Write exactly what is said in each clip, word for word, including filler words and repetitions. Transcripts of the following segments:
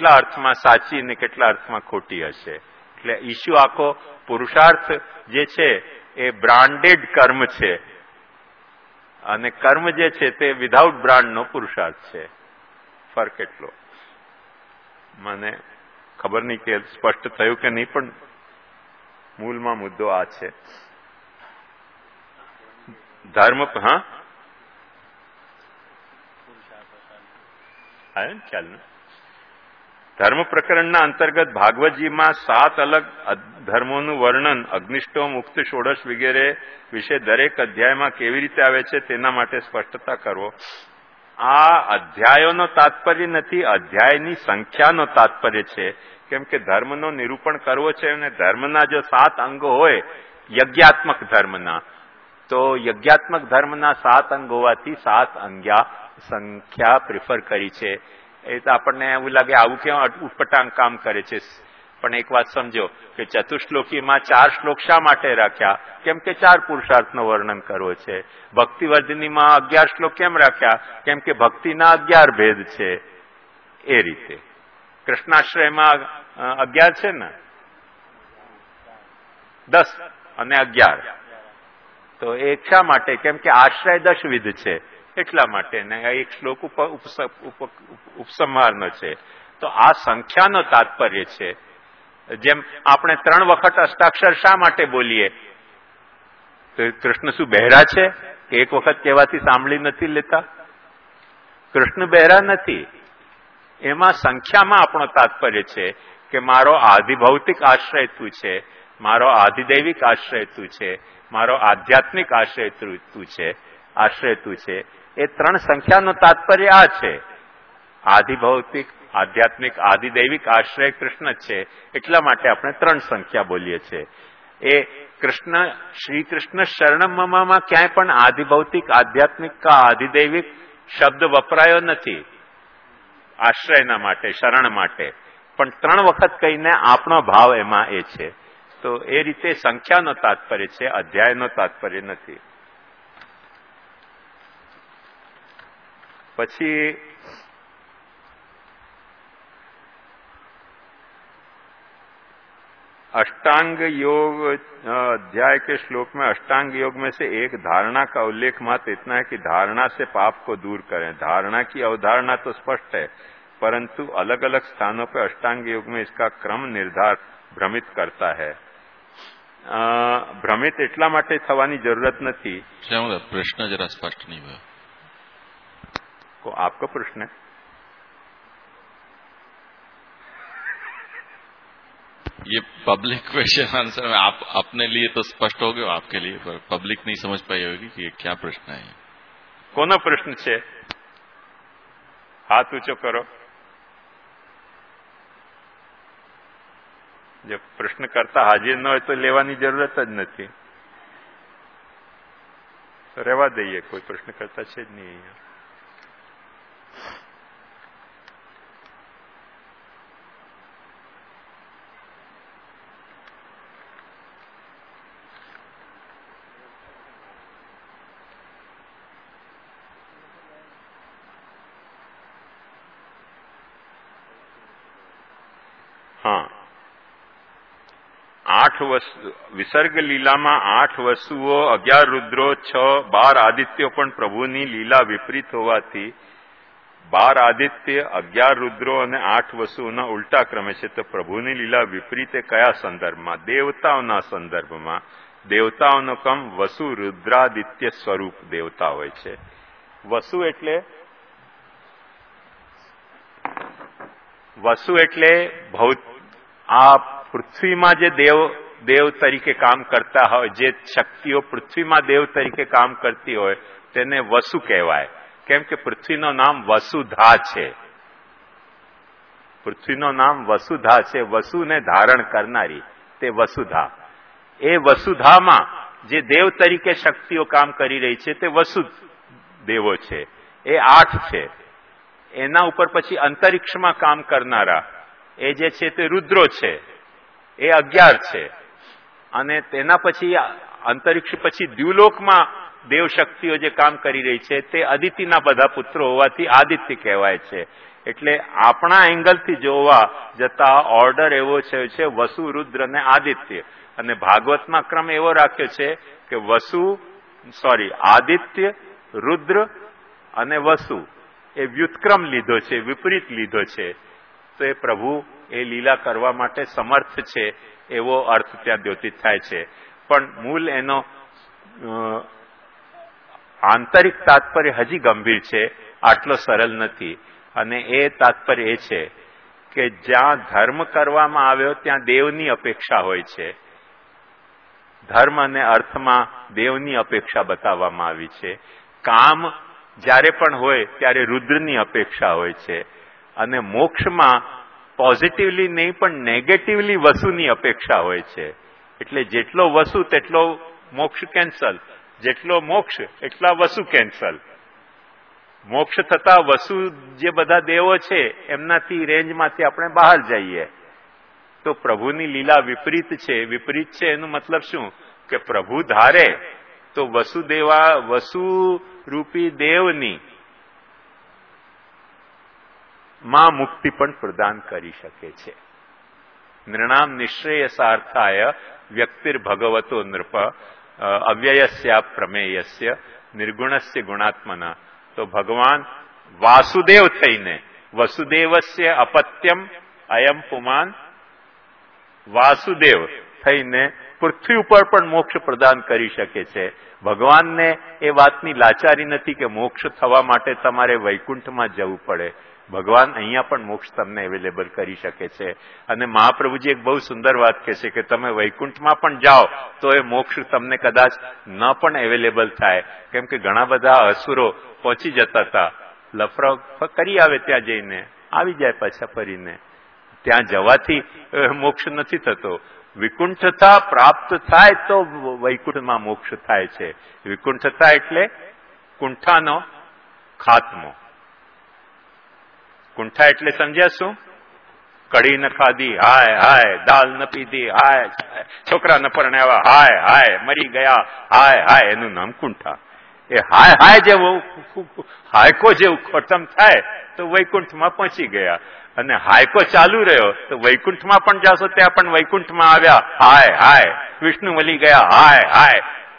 કેટલા અર્થમાં સાચી ને કેટલા અર્થમાં ખોટી હશે. એટલે ઈશ્યુ આખો પુરુષાર્થ જે છે એ બ્રાન્ડેડ કર્મ છે અને કર્મ જે છે તે વિધાઉટ બ્રાન્ડનો પુરુષાર્થ છે. ફરક એટલો. મને ખબર નહીં કે સ્પષ્ટ થયું કે નહીં, પણ મૂળમાં મુદ્દો આ છે. ધર્મ હા આવ્યો ને ખ્યાલ ને. ધર્મ પ્રકરણના અંતર્ગત ભાગવતજીમાં સાત અલગ ધર્મોનું વર્ણન અગ્નિષ્ટોમ, મુક્ત, ષોડશ વગેરે વિશે દરેક અધ્યાયમાં કેવી રીતે આવે છે તેના માટે સ્પષ્ટતા કરવો. આ અધ્યાયોનો તાત્પર્ય નથી, અધ્યાયની સંખ્યાનો તાત્પર્ય છે. કેમ કે ધર્મનો નિરૂપણ કરવો છે અને ધર્મના જો સાત અંગો હોય યજ્ઞાત્મક ધર્મના, તો યજ્ઞાત્મક ધર્મના સાત અંગ હોવાથી સાત અંગ્યા સંખ્યા પ્રિફર કરી છે. એ તો આપણને એવું લાગે આવું કેમ ઉટપટાંગ કામ કરે છે, પણ એક વાત સમજો કે ચતુશ્લોકીમાં ચાર શ્લોક શા માટે રાખ્યા? કેમ કે ચાર પુરુષાર્થનું વર્ણન કરવો છે. ભક્તિવર્ધિનીમાં અગિયાર શ્લોક કેમ રાખ્યા? કેમ કે ભક્તિના અગિયાર ભેદ છે. એ રીતે કૃષ્ણાશ્રયમાં અગિયાર છે ને, દસ અને અગિયાર, તો એક શા માટે? કેમ કે આશ્રય દશવિધ છે એટલા માટે ને એક શ્લોક ઉપસંહારનો છે. તો આ સંખ્યાનો તાત્પર્ય છે. જેમ આપણે ત્રણ વખત અષ્ટાક્ષર શા માટે બોલીએ? તો કૃષ્ણ શું બહેરા છે કે એક વખત કહેવાથી સાંભળી નથી લેતા? કૃષ્ણ બહેરા નથી. એમાં સંખ્યામાં આપણો તાત્પર્ય છે કે મારો આધિભૌતિક આશ્રય તું છે, મારો આધિદૈવિક આશ્રય તું છે, મારો આધ્યાત્મિક આશ્રય તું છે આશ્રય તું છે. એ ત્રણ સંખ્યાનો તાત્પર્ય આ છે. આધિભૌતિક, આધ્યાત્મિક, આધિદૈવિક આશ્રય કૃષ્ણ છે. એટલા માટે આપણે ત્રણ સંખ્યા બોલીએ છીએ. એ કૃષ્ણ શ્રી કૃષ્ણ શરણમમાં ક્યાંય પણ આધિભૌતિક, આધ્યાત્મિક કા આધિદૈવિક શબ્દ વપરાયો નથી આશ્રયના માટે, શરણ માટે. પણ ત્રણ વખત કહીને આપણો ભાવ એમાં એ છે. તો એ રીતે સંખ્યાનો તાત્પર્ય છે, અધ્યાયનો તાત્પર્ય નથી. પછી अष्टांग योग अध्याय के श्लोक में अष्टांग योग में से एक धारणा का उल्लेख मात्र इतना है कि धारणा से पाप को दूर करें. धारणा की अवधारणा तो स्पष्ट है, परंतु अलग अलग स्थानों पर अष्टांग योग में इसका क्रम निर्धार भ्रमित करता है. भ्रमित એટલા માટે થવાની જરૂરત નથી. प्रश्न जरा स्पष्ट नहीं हुआ. को आपका प्रश्न है? ये पब्लिक क्वेश्चन आंसर में आप अपने लिए तो स्पष्ट हो गए, आपके लिए पर पब्लिक नहीं समझ पाई होगी कि ये क्या प्रश्न है. कोनो प्रश्न है? हाथ ऊंचो करो. जब प्रश्न करता हाजिर न हो तो लेवानी जरूरत ज नहीं. तो रहवा दईए, कोई प्रश्न करता है ज नहीं. हाँ, आठ विसर्ग લીલામાં આઠ વસુઓ, અગિયાર રુદ્રો, છ બાર આદિત્યો પણ પ્રભુની લીલા વિપરીત હોવાથી બાર આદિત્ય, અગિયાર રુદ્રો અને આઠ વસુઓના ઉલટા ક્રમે છે. તો પ્રભુની લીલા વિપરીત એ કયા સંદર્ભમાં? દેવતાઓના સંદર્ભમાં. દેવતાઓનો ક્રમ વસુ રુદ્રાદિત્ય સ્વરૂપ દેવતા હોય છે. વસુ એટલે વસુ એટલે ભૌત આ પૃથ્વીમાં જે દેવ દેવ તરીકે કામ કરતા હોય, જે શક્તિઓ પૃથ્વીમાં દેવ તરીકે કામ કરતી હોય તેને વસુ કહેવાય. કેમ કે પૃથ્વીનું નામ વસુધા છે. પૃથ્વીનું નામ વસુધા છે. વસુને ધારણ કરનારી તે વસુધા. એ વસુધામાં જે દેવ તરીકે શક્તિઓ કામ કરી રહી છે તે વસુ દેવો છે. એ આઠ છે. એના ઉપર પછી અંતરિક્ષમાં કામ કરનારા એ જે છે તે રુદ્રો છે, એ અગિયાર છે. અને તેના પછી અંતરિક્ષ પછી દ્યુલોકમાં દેવ શક્તિઓ જે કામ કરી રહી છે તે અદિતિના બધા પુત્રો હોવાથી આદિત્ય કહેવાય છે. એટલે આપણા એંગલથી જોવા જતા ઓર્ડર એવો છે વસુ, રુદ્ર અને આદિત્ય. અને ભાગવતમાં ક્રમ એવો રાખ્યો છે કે વસુ સોરી આદિત્ય, રુદ્ર અને વસુ એ વ્યુત્ક્રમ લીધો છે, વિપરીત લીધો છે. તો એ પ્રભુ એ લીલા કરવા માટે સમર્થ છે એવો અર્થ ત્યાં દ્યોતિત થાય છે. પણ મૂળ એનો આંતરિક તાત્પર્ય હજી ગંભીર છે, આટલો સરળ નથી. અને એ તાત્પર્ય એ છે કે જ્યાં ધર્મ કરવામાં આવ્યો ત્યાં દેવની અપેક્ષા હોય છે. ધર્મ અને અર્થમાં દેવની અપેક્ષા બતાવવામાં આવી છે. કામ જ્યારે પણ હોય ત્યારે રુદ્રની અપેક્ષા હોય છે. અને મોક્ષમાં પોઝિટિવલી નહીં પણ નેગેટિવલી વસુની અપેક્ષા હોય છે. એટલે જેટલો વસુ તેટલો મોક્ષ કેન્સલ, જેટલો મોક્ષ એટલા વસુ કેન્સલ. મોક્ષ થતા વસુ જે બધા દેવો છે એમનાથી રેન્જમાંથી આપણે બહાર જઈએ. તો પ્રભુની લીલા વિપરીત છે. વિપરીત છે એનું મતલબ શું કે પ્રભુ ધારે તો વસુદેવા વસુ રૂપી દેવની માં મુક્તિ પણ પ્રદાન કરી શકે છે. નૃણામ નિશ્રેયસાર્થાય વ્યક્તિર ભગવતો નૃપ અવ્યયસ્યા પ્રમેયસ્ય નિર્ગુણસ્ય ગુણાત્મના. તો ભગવાન વાસુદેવ થઈને વસુદેવસ્ય અપત્યમ અયમ પુમાન વાસુદેવ થઈને પૃથ્વી ઉપર પણ મોક્ષ પ્રદાન કરી શકે છે. ભગવાનને એ વાતની લાચારી નથી કે મોક્ષ થવા માટે તમારે વૈકુંઠમાં જવું પડે. ભગવાન અહીંયા પણ મોક્ષ તમને અવેલેબલ કરી શકે છે. અને મહાપ્રભુજી એક બહુ સુંદર વાત કહે છે કે તમે વૈકુંઠમાં પણ જાઓ તો એ મોક્ષ તમને કદાચ ન પણ અવેલેબલ થાય. કેમ કે ઘણા બધા અસુરો પહોંચી જતા હતા, લફરા કરી આવે ત્યાં જઈને આવી જાય પાછા ફરીને. ત્યાં જવાથી મોક્ષ નથી થતો. વિકુંઠતા પ્રાપ્ત થાય તો વૈકુંઠમાં મોક્ષ થાય છે. વિકુંઠતા એટલે કુંઠાનો ખાત્મો. કુંઠા એટલે સમજ્યા શું? કઢી ન ખાધી હાય હાય, દાલ ન પીધી હાય, છોકરા ન પરણાવ્યા હાય હાય, મરી ગયા હાય હાય, એનું નામ કુંઠા. એ હાય હાય જેવું હાયકો જેવું ખતમ થાય તો વૈકુંઠમાં પહોંચી ગયા. અને હાયકો ચાલુ રહ્યો તો વૈકુંઠમાં પણ જાશો ત્યાં પણ વૈકુંઠમાં આવ્યા હાય હાય, વિષ્ણુ મળી ગયા હાય હાય.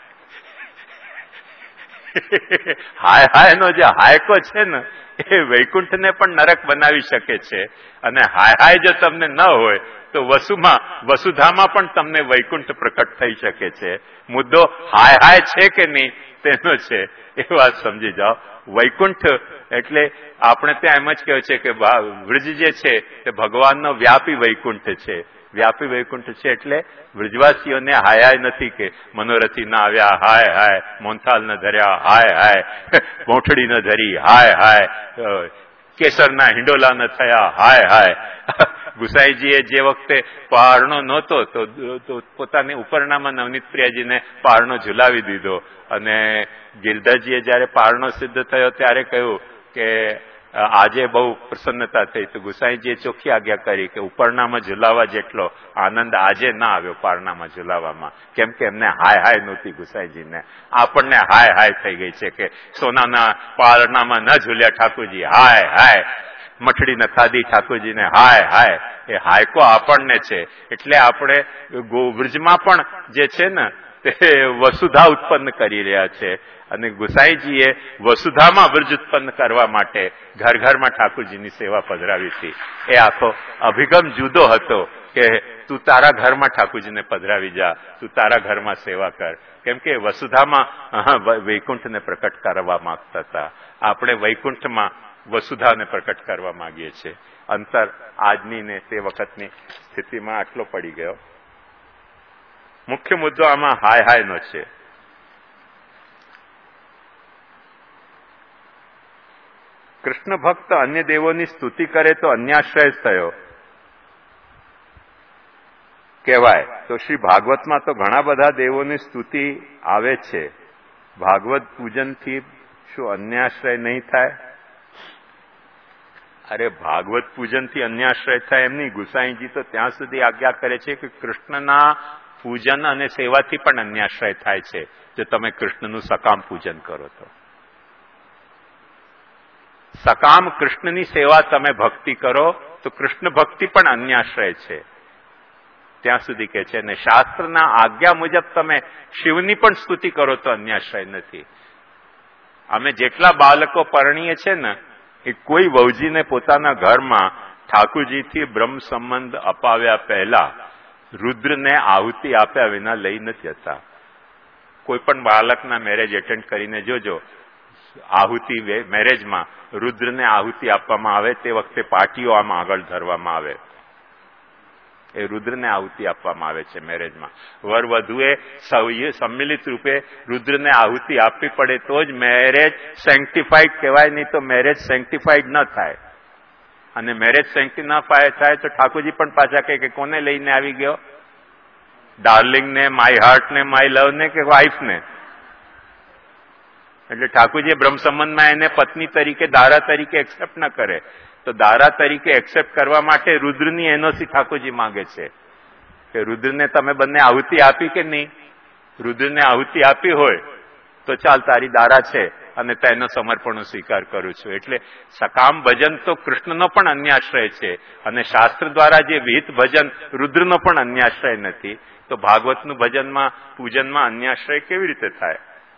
હાય હાય નો જે હાયકો છે ને એ વૈકુંઠને પણ નરક બનાવી શકે છે. અને હાય હાય જો તમને ન હોય તો વસુમાં વસુધામાં પણ તમને વૈકુંઠ પ્રકટ થઈ શકે છે. મુદ્દો હાય હાય છે કે નહીં તેનો છે, એ વાત સમજી જાઓ. વૈકુંઠ એટલે આપણે ત્યાં એમ જ કહે છે કે વ્રજ જે છે તે ભગવાનનો વ્યાપી વૈકુંઠ છે. વ્યાપી વૈકુંઠ છે એટલે વ્રજવાસીઓને હાય હાય નથી કે મનોરથી ના આવ્યા હાય હાય, મોહનથાલ ન ધર્યા હાય હાય, મોઠડી ન ધરી હાય હાય, કેસરના હિંડોલા ન થયા હાય હાય. ગુસાઈજીએ જે વખતે પહાડનો નહોતો તો પોતાની ઉપરનામાં નવનીત પ્રિયાજીને પહાડનો ઝુલાવી દીધો. અને ગિરધરજીએ જયારે પહાડનો સિદ્ધ થયો ત્યારે કહ્યું કે આજે બહુ પ્રસન્નતા થઈ. તો ગુસાઈજીએ ચોખ્ખી આજ્ઞા કરી કે ઉપરનામાં ઝુલાવા જેટલો આનંદ આજે ના આવ્યો પારણામાં ઝુલાવામાં. કેમ કે એમને હાય હાય નહોતી ગુસાઈજીને. આપણને હાય હાય થઈ ગઈ છે કે સોનાના પારણામાં ન ઝૂલ્યા ઠાકોરજી હાય હાય, મઠડી ન ખાધી ઠાકોરજીને હાય હાય. એ હાયકો આપણને છે. એટલે આપણે ગોવ્રજમાં પણ જે છે ને તે વસુધા ઉત્પન્ન કરી રહ્યા છે. અને ગુસાઈજીએ વસુધામાં વ્રજ ઉત્પન્ન કરવા માટે ઘર ઘરમાં ઠાકોરજીની સેવા પધરાવી હતી. એ આખો અભિગમ જુદો હતો કે તું તારા ઘરમાં ઠાકોરજીને પધરાવી જા, તું તારા ઘરમાં સેવા કર. કેમ કે વસુધામાં વૈકુંઠને પ્રકટ કરવા માંગતા હતા. આપણે વૈકુંઠમાં વસુધાને પ્રકટ કરવા માંગીએ છીએ. અંતર આજની ને તે વખતની સ્થિતિમાં આટલો પડી ગયો. મુખ્ય મુદ્દો આમાં હાય હાય નો છે. કૃષ્ણ ભક્ત અન્ય દેવોની સ્તુતિ કરે તો અન્યાશ્રય થયો કહેવાય. તો શ્રી ભાગવતમાં તો ઘણા બધા દેવોની સ્તુતિ આવે છે. ભાગવત પૂજનથી શું અન્યાશ્રય નહીં થાય? અરે ભાગવત પૂજનથી અન્યાશ્રય થાય એમ નહીં. ગુસાઈજી તો ત્યાં સુધી આજ્ઞા કરે છે કે કૃષ્ણના પૂજન અને સેવાથી પણ અન્યાશ્રય થાય છે જો તમે કૃષ્ણનું સકામ પૂજન કરો તો. સકામ કૃષ્ણની સેવા તમે ભક્તિ કરો તો કૃષ્ણ ભક્તિ પણ અન્યાશ્રય છે ત્યાં સુધી કે છે. ને શાસ્ત્રના આજ્ઞા મુજબ તમે શિવની પણ સ્તુતિ કરો તો અન્યાશ્રય નથી. અમે જેટલા બાળકો પરણીએ છે ને એ કોઈ વહુજીને પોતાના ઘરમાં ઠાકુરજીથી બ્રહ્મ સંબંધ અપાવ્યા પહેલા રુદ્રને આહુતિ આપ્યા વિના લઈ નથી જતા. કોઈ પણ બાળકના મેરેજ એટેન્ડ કરીને જોજો, આહુતિ મેરેજમાં રુદ્રને આહુતિ આપવામાં આવે તે વખતે પાટીઓ આમ આગળ ધરવામાં આવે. એ રુદ્રને આહુતિ આપવામાં આવે છે મેરેજમાં. વર વધુએ સંમિલિત રૂપે રુદ્રને આહુતિ આપવી પડે તો જ મેરેજ સેન્ક્ટિફાઈડ કહેવાય, નહીં તો મેરેજ સેન્ક્ટિફાઈડ ન થાય. અને મેરેજ સેન્ક્ટિફાઈ થાય તો ઠાકોરજી પણ પાછા કહે કે કોને લઈને આવી ગયો, ડાર્લિંગને, માય હાર્ટને, માય લવને કે વાઇફને? એટલે ઠાકોરજી બ્રહ્મ સંબંધમાં એને પત્ની તરીકે, દારા તરીકે એક્સેપ્ટ ન કરે. તો દારા તરીકે એક્સેપ્ટ કરવા માટે રુદ્રની એનઓસી ઠાકોરજી માંગે છે કે રુદ્રને તમે બંને આહુતિ આપી કે નહીં? રુદ્રને આહુતિ આપી હોય તો ચાલ તારી દારા છે અને તેનો સમર્પણનો સ્વીકાર કરું છું. એટલે સકામ ભજન તો કૃષ્ણનો પણ અન્યાશ્રય છે અને શાસ્ત્ર દ્વારા જે વિહિત ભજન રુદ્રનો પણ અન્યાશ્રય નથી. તો ભાગવતનું ભજનમાં, પૂજનમાં અન્યાશ્રય કેવી રીતે થાય?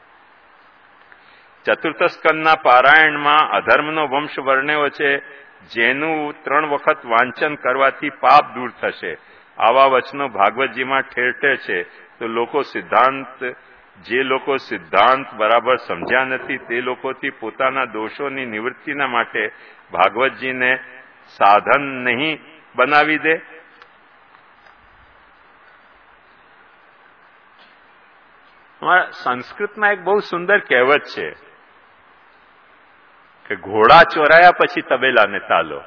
ચતુર્થ સ્કંદના પારાયણમાં અધર્મનો વંશ વર્ણ્યો છે, જેનું ત્રણ વખત વાંચન કરવાથી પાપ દૂર થશે. આવા વચનો ભાગવતજીમાં ઠેર ઠેર છે. તો લોકો સિદ્ધાંત જે લોકો સિદ્ધાંત બરાબર સમજ્યા નથી તે લોકોથી પોતાના દોષોની નિવૃત્તિના માટે ભાગવતજીને સાધન નહીં બનાવી દે. સંસ્કૃતમાં એક બહુ સુંદર કહેવત છે કે ઘોડા ચોરાયા પછી તબેલાને તાલો.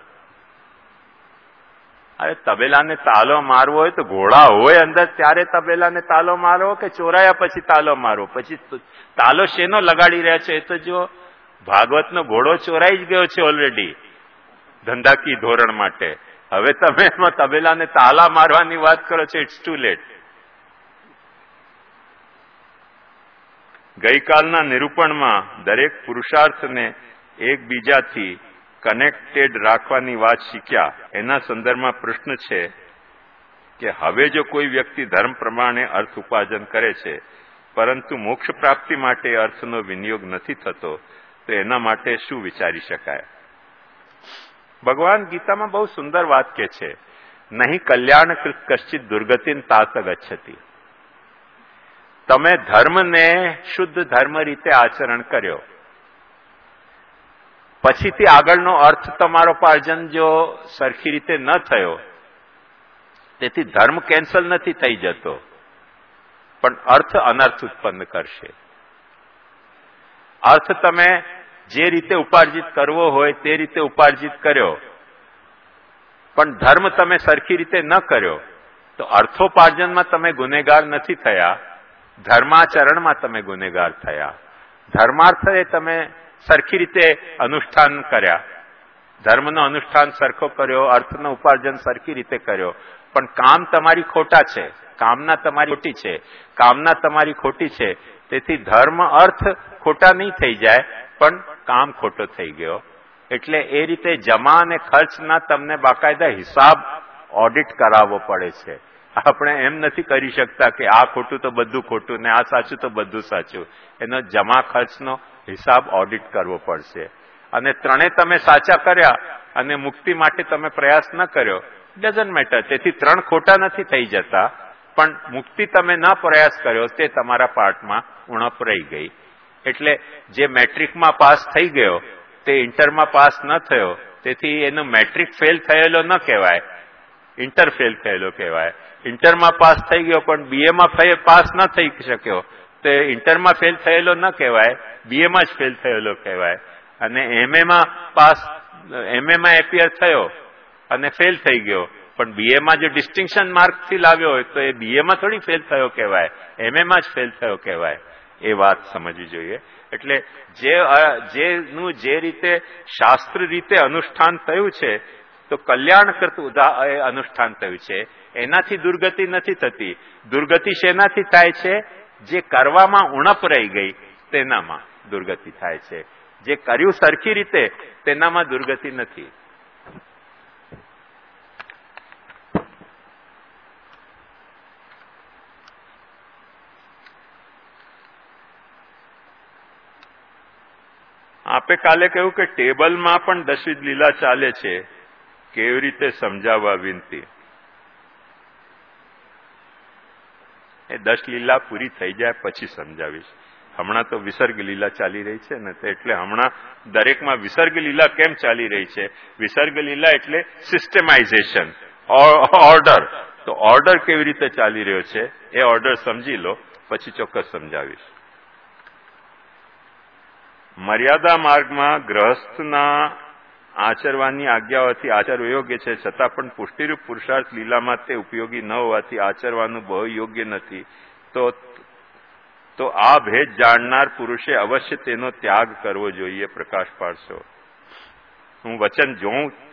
અરે તબેલાને તાલો મારવો હોય તો ઘોડા હોય અંદર ત્યારે તબેલાને તાલો મારવો કે ચોરાયા પછી તાલો મારવો? પછી તાલો શેનો લગાડી રહ્યા છે? એ તો જો ભાગવતનો ઘોડો ચોરાઈ જ ગયો છે ઓલરેડી ધંધાકીય ધોરણ માટે. હવે તમે એમાં તબેલાને તાલા મારવાની વાત કરો છો, ઇટ્સ ટુ લેટ. ગઈકાલના નિરૂપણમાં દરેક પુરુષાર્થને એકબીજાથી કનેક્ટેડ રાખવાની વાત શીખ્યા. એના સંદર્ભમાં પ્રશ્ન છે કે હવે જો કોઈ વ્યક્તિ ધર્મ પ્રમાણે અર્થ ઉપાર્જન કરે છે પરંતુ મોક્ષ પ્રાપ્તિ માટે અર્થનો વિનિયોગ નથી થતો તો એના માટે શું વિચારી શકાય? ભગવાન ગીતામાં બહુ સુંદર વાત કહે છે, નહીં કલ્યાણકૃત કશ્ચિત દુર્ગતિન તાત ગચ્છતિ. તમે ધર્મને શુદ્ધ ધર્મ રીતે આચરણ કર્યો, પછીથી આગળનો અર્થ તમારો પાર્જન જો સરખી રીતે ન થયો, તેથી ધર્મ કેન્સલ નથી થઈ જતો પણ અર્થ અનર્થ ઉત્પન્ન કરશે. અર્થ તમે જે રીતે ઉપાર્જિત કરવો હોય તે રીતે ઉપાર્જિત કર્યો પણ ધર્મ તમે સરખી રીતે ન કર્યો તો અર્થોપાર્જનમાં તમે ગુનેગાર નથી થયા, ધર્માચરણમાં તમે ગુનેગાર થયા. ધર્માર્થે તમે સરખી રીતે અનુષ્ઠાન કર્યા, ધર્મનો અનુષ્ઠાન સરખો કર્યો, અર્થનો ઉપાર્જન સરખી રીતે કર્યો, પણ કામ તમારી ખોટા છે, કામના તમારી ખોટી છે, કામના તમારી ખોટી છે. તેથી ધર્મ અર્થ ખોટા નહીં થઈ જાય પણ કામ ખોટો થઈ ગયો. એટલે એ રીતે જમા અને ખર્ચના તમને બાકાયદા હિસાબ ઓડિટ કરાવવો પડે છે. આપણે એમ નથી કરી શકતા કે આ ખોટું તો બધું ખોટું ને આ સાચું તો બધું સાચું. એનો જમા ખર્ચનો હિસાબ ઓડિટ કરવો પડશે. અને ત્રણે તમે સાચા કર્યા અને મુક્તિ માટે તમે પ્રયાસ ન કર્યો, ડઝન્ટ મેટર. તેથી ત્રણ ખોટા નથી થઈ જતા પણ મુક્તિ તમે ન પ્રયાસ કર્યો તે તમારા પાર્ટમાં ઉણપ રહી ગઈ. એટલે જે મેટ્રિકમાં પાસ થઈ ગયો તે ઇન્ટરમાં પાસ ન થયો, તેથી એનો મેટ્રિક ફેલ થયેલો ન કહેવાય, ઇન્ટર ફેલ થયેલો કહેવાય. ઇન્ટરમાં પાસ થઈ ગયો પણ બીએમાં પાસ ન થઈ શક્યો તે ઇન્ટરમાં ફેલ થયેલો ન કહેવાય, બીએમાં જ ફેલ થયેલો કહેવાય. અને એમએમાં પાસ, એમએમાં એપિયર થયો અને ફેલ થઈ ગયો પણ બીએમાં જો ડિસ્ટિંક્શન માર્કથી લાવ્યો હોય તો એ બીએમાં થોડી ફેલ થયો કહેવાય, એમએમાં જ ફેલ થયો કહેવાય. એ વાત સમજવી જોઈએ. એટલે જે જેનું જે રીતે શાસ્ત્ર રીતે અનુષ્ઠાન થયું છે તો કલ્યાણકૃત અનુષ્ઠાન થયું છે, એનાથી દુર્ગતિ નથી થતી. દુર્ગતિ શેનાથી થાય છે? જે કરવામાં ઉણપ રહી ગઈ તેનામાં દુર્ગતિ થાય છે. જે કર્યું સરખી રીતે તેનામાં દુર્ગતિ નથી. આપે કાલે કહ્યું કે ટેબલમાં પણ દશવિધ લીલા ચાલે છે, કેવી રીતે સમજાવવા વિનંતી. એ દસ લીલા પૂરી થઈ જાય પછી સમજાવીશ. હમણાં તો વિસર્ગ લીલા ચાલી રહી છે ને, એટલે હમણાં દરેકમાં વિસર્ગ લીલા કેમ ચાલી રહી છે? વિસર્ગ લીલા એટલે સિસ્ટમાઇઝેશન, ઓર્ડર. તો ઓર્ડર કેવી રીતે ચાલી રહ્યો છે એ ઓર્ડર સમજી લો, પછી ચોક્કસ સમજાવીશ. મર્યાદા માર્ગમાં ગ્રહસ્થના આચરવાની આજ્ઞાઓથી આચરવું યોગ્ય છે, છતાં પણ પુષ્ટિરૂપ પુરુષાર્થ લીલામાં તે ઉપયોગી ન હોવાથી આચરવાનું બહુ યોગ્ય નથી. તો તો આ ભેદ જાણનાર પુરુષે અવશ્ય તેનો ત્યાગ કરવો જોઈએ. પ્રકાશ પાડશો. હું વચન જોઉં